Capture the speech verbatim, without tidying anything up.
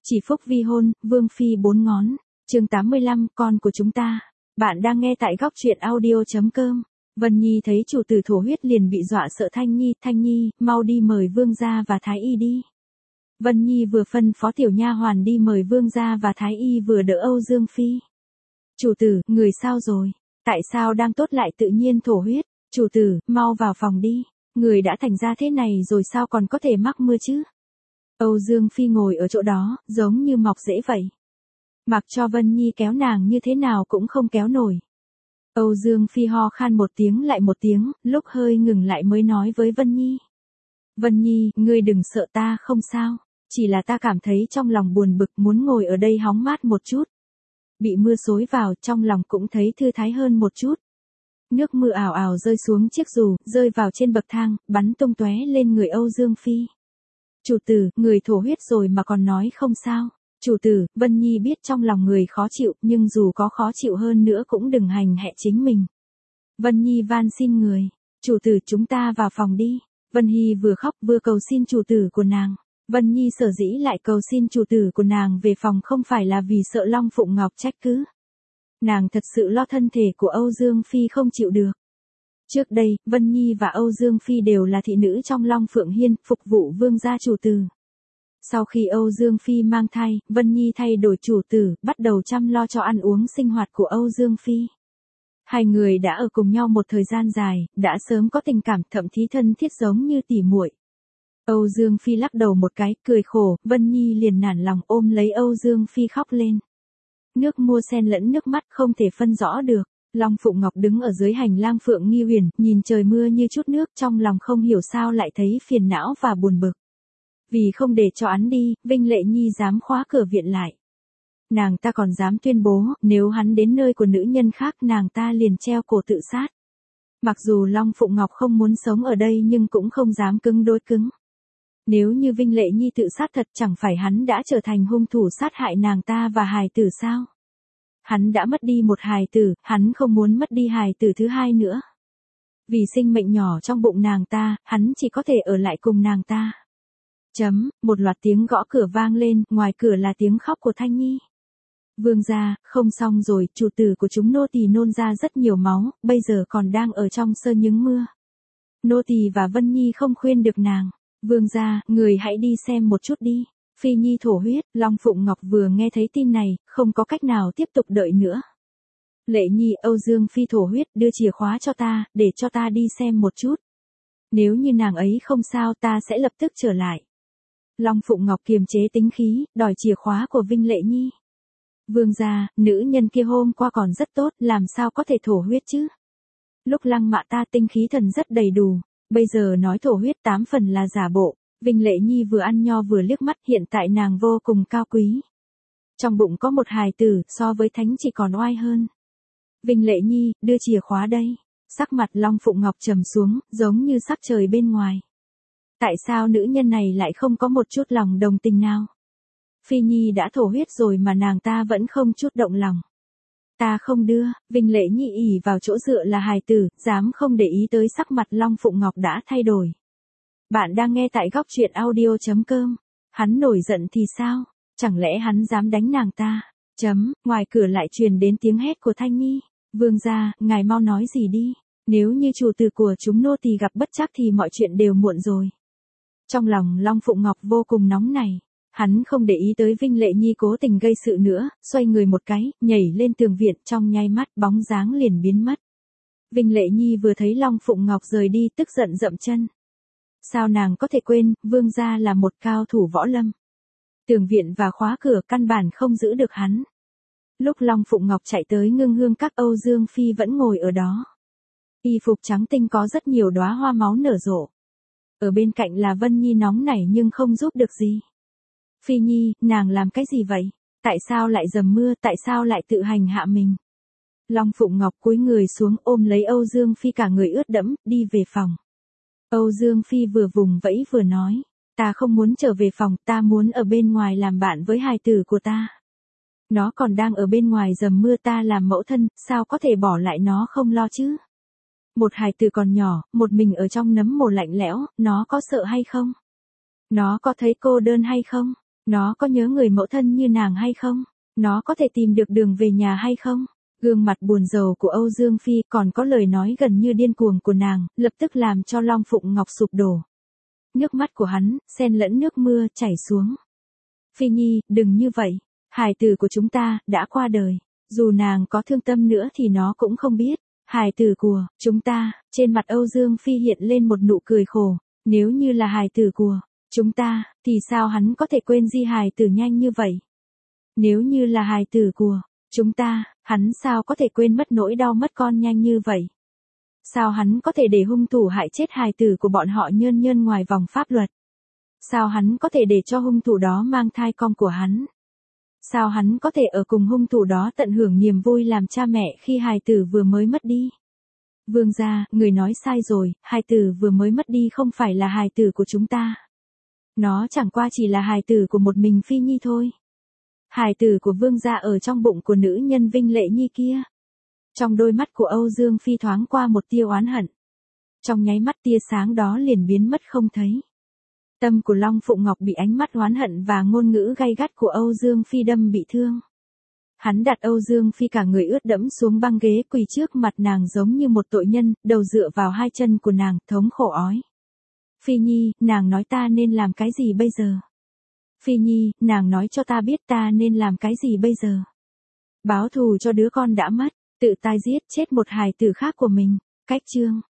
Chỉ phúc vi hôn, vương phi bốn ngón. Chương tám mươi lăm, con của chúng ta. Bạn đang nghe tại góc truyện audio chấm com. Vân Nhi thấy chủ tử thổ huyết liền bị dọa sợ. Thanh Nhi, Thanh Nhi, mau đi mời vương gia và thái y đi. Vân Nhi vừa phân phó tiểu nha hoàn đi mời vương gia và thái y vừa đỡ Âu Dương phi. Chủ tử, người sao rồi? Tại sao đang tốt lại tự nhiên thổ huyết? Chủ tử, mau vào phòng đi. Người đã thành ra thế này rồi sao còn có thể mắc mưa chứ? Âu Dương phi ngồi ở chỗ đó, giống như mọc rễ vậy. Mặc cho Vân Nhi kéo nàng như thế nào cũng không kéo nổi. Âu Dương phi ho khan một tiếng lại một tiếng, lúc hơi ngừng lại mới nói với Vân Nhi. Vân Nhi, ngươi đừng sợ, ta không sao. Chỉ là ta cảm thấy trong lòng buồn bực, muốn ngồi ở đây hóng mát một chút. Bị mưa xối vào, trong lòng cũng thấy thư thái hơn một chút. Nước mưa ào ào rơi xuống chiếc dù, rơi vào trên bậc thang, bắn tung tóe lên người Âu Dương phi. Chủ tử, người thổ huyết rồi mà còn nói không sao. Chủ tử, Vân Nhi biết trong lòng người khó chịu, nhưng dù có khó chịu hơn nữa cũng đừng hành hạ chính mình. Vân Nhi van xin người. Chủ tử, chúng ta vào phòng đi. Vân Hy vừa khóc vừa cầu xin chủ tử của nàng. Vân Nhi sở dĩ lại cầu xin chủ tử của nàng về phòng không phải là vì sợ Long Phụng Ngọc trách cứ. Nàng thật sự lo thân thể của Âu Dương phi không chịu được. Trước đây, Vân Nhi và Âu Dương phi đều là thị nữ trong Long Phượng Hiên, phục vụ vương gia chủ tử. Sau khi Âu Dương phi mang thai, Vân Nhi thay đổi chủ tử, bắt đầu chăm lo cho ăn uống sinh hoạt của Âu Dương phi. Hai người đã ở cùng nhau một thời gian dài, đã sớm có tình cảm, thậm chí thân thiết giống như tỉ muội. Âu Dương phi lắc đầu một cái, cười khổ, Vân Nhi liền nản lòng ôm lấy Âu Dương phi khóc lên. Nước mưa xen lẫn nước mắt không thể phân rõ được. Long Phụng Ngọc đứng ở dưới hành lang Phượng Nghi Huyền, nhìn trời mưa như chút nước, trong lòng không hiểu sao lại thấy phiền não và buồn bực. Vì không để cho hắn đi, Vinh Lệ Nhi dám khóa cửa viện lại. Nàng ta còn dám tuyên bố, nếu hắn đến nơi của nữ nhân khác nàng ta liền treo cổ tự sát. Mặc dù Long Phụng Ngọc không muốn sống ở đây nhưng cũng không dám cứng đối cứng. Nếu như Vinh Lệ Nhi tự sát thật chẳng phải hắn đã trở thành hung thủ sát hại nàng ta và hài tử sao? Hắn đã mất đi một hài tử, hắn không muốn mất đi hài tử thứ hai nữa. Vì sinh mệnh nhỏ trong bụng nàng ta, hắn chỉ có thể ở lại cùng nàng ta. Chấm, một loạt tiếng gõ cửa vang lên, ngoài cửa là tiếng khóc của Thanh Nhi. Vương gia, không xong rồi, chủ tử của chúng nô tỳ nôn ra rất nhiều máu, bây giờ còn đang ở trong sơ nhứng mưa. Nô tỳ và Vân Nhi không khuyên được nàng. Vương gia, người hãy đi xem một chút đi. Phi Nhi thổ huyết. Long Phụng Ngọc vừa nghe thấy tin này, không có cách nào tiếp tục đợi nữa. Lệ Nhi, Âu Dương phi thổ huyết, đưa chìa khóa cho ta, để cho ta đi xem một chút. Nếu như nàng ấy không sao ta sẽ lập tức trở lại. Long Phụng Ngọc kiềm chế tính khí, đòi chìa khóa của Vinh Lệ Nhi. Vương gia, nữ nhân kia hôm qua còn rất tốt, làm sao có thể thổ huyết chứ? Lúc lăng mạ ta tinh khí thần rất đầy đủ. Bây giờ nói thổ huyết tám phần là giả bộ. Vinh Lệ Nhi vừa ăn nho vừa liếc mắt, hiện tại nàng vô cùng cao quý. Trong bụng có một hài tử, so với thánh chỉ còn oai hơn. Vinh Lệ Nhi, đưa chìa khóa đây. Sắc mặt Long Phụng Ngọc trầm xuống, giống như sắc trời bên ngoài. Tại sao nữ nhân này lại không có một chút lòng đồng tình nào? Phi Nhi đã thổ huyết rồi mà nàng ta vẫn không chút động lòng. Ta không đưa. Vinh Lệ Nhi ỉ vào chỗ dựa là hài tử, dám không để ý tới sắc mặt Long Phụng Ngọc đã thay đổi. Bạn đang nghe tại góc truyện audio chấm com. Hắn nổi giận thì sao? Chẳng lẽ hắn dám đánh nàng ta? Chấm, ngoài cửa lại truyền đến tiếng hét của Thanh Nhi. Vương gia, ngài mau nói gì đi. Nếu như chủ tử của chúng nô tỳ gặp bất trắc thì mọi chuyện đều muộn rồi. Trong lòng Long Phụng Ngọc vô cùng nóng này. Hắn không để ý tới Vinh Lệ Nhi cố tình gây sự nữa, xoay người một cái, nhảy lên tường viện, trong nháy mắt bóng dáng liền biến mất. Vinh Lệ Nhi vừa thấy Long Phụng Ngọc rời đi tức giận dậm chân. Sao nàng có thể quên, vương gia là một cao thủ võ lâm. Tường viện và khóa cửa căn bản không giữ được hắn. Lúc Long Phụng Ngọc chạy tới Ngưng Hương các, Âu Dương phi vẫn ngồi ở đó. Y phục trắng tinh có rất nhiều đóa hoa máu nở rộ. Ở bên cạnh là Vân Nhi nóng nảy nhưng không giúp được gì. Phi Nhi, nàng làm cái gì vậy? Tại sao lại dầm mưa, tại sao lại tự hành hạ mình? Long Phụng Ngọc cúi người xuống ôm lấy Âu Dương phi cả người ướt đẫm, đi về phòng. Âu Dương phi vừa vùng vẫy vừa nói, ta không muốn trở về phòng, ta muốn ở bên ngoài làm bạn với hài tử của ta. Nó còn đang ở bên ngoài dầm mưa, ta làm mẫu thân, sao có thể bỏ lại nó không lo chứ? Một hài tử còn nhỏ, một mình ở trong nấm mồ lạnh lẽo, nó có sợ hay không? Nó có thấy cô đơn hay không? Nó có nhớ người mẫu thân như nàng hay không? Nó có thể tìm được đường về nhà hay không? Gương mặt buồn rầu của Âu Dương Phi còn có lời nói gần như điên cuồng của nàng, lập tức làm cho Long Phụng Ngọc sụp đổ. Nước mắt của hắn, xen lẫn nước mưa, chảy xuống. Phi Nhi, đừng như vậy. Hài tử của chúng ta, đã qua đời. Dù nàng có thương tâm nữa thì nó cũng không biết. Hài tử của chúng ta, trên mặt Âu Dương Phi hiện lên một nụ cười khổ. Nếu như là hài tử của chúng ta, thì sao hắn có thể quên di hài tử nhanh như vậy? Nếu như là hài tử của chúng ta, hắn sao có thể quên mất nỗi đau mất con nhanh như vậy? Sao hắn có thể để hung thủ hại chết hài tử của bọn họ nhơn nhơn ngoài vòng pháp luật? Sao hắn có thể để cho hung thủ đó mang thai con của hắn? Sao hắn có thể ở cùng hung thủ đó tận hưởng niềm vui làm cha mẹ khi hài tử vừa mới mất đi? Vương gia, người nói sai rồi, hài tử vừa mới mất đi không phải là hài tử của chúng ta. Nó chẳng qua chỉ là hài tử của một mình Phi Nhi thôi. Hài tử của vương gia ở trong bụng của nữ nhân Vinh Lệ Nhi kia. Trong đôi mắt của Âu Dương Phi thoáng qua một tia oán hận. Trong nháy mắt tia sáng đó liền biến mất không thấy. Tâm của Long Phụng Ngọc bị ánh mắt oán hận và ngôn ngữ gay gắt của Âu Dương Phi đâm bị thương. Hắn đặt Âu Dương Phi cả người ướt đẫm xuống băng ghế quỳ trước mặt nàng giống như một tội nhân, đầu dựa vào hai chân của nàng, thống khổ ói. Phi Nhi, nàng nói ta nên làm cái gì bây giờ? Phi Nhi, nàng nói cho ta biết ta nên làm cái gì bây giờ? Báo thù cho đứa con đã mất, tự tai giết chết một hài tử khác của mình. Cách chương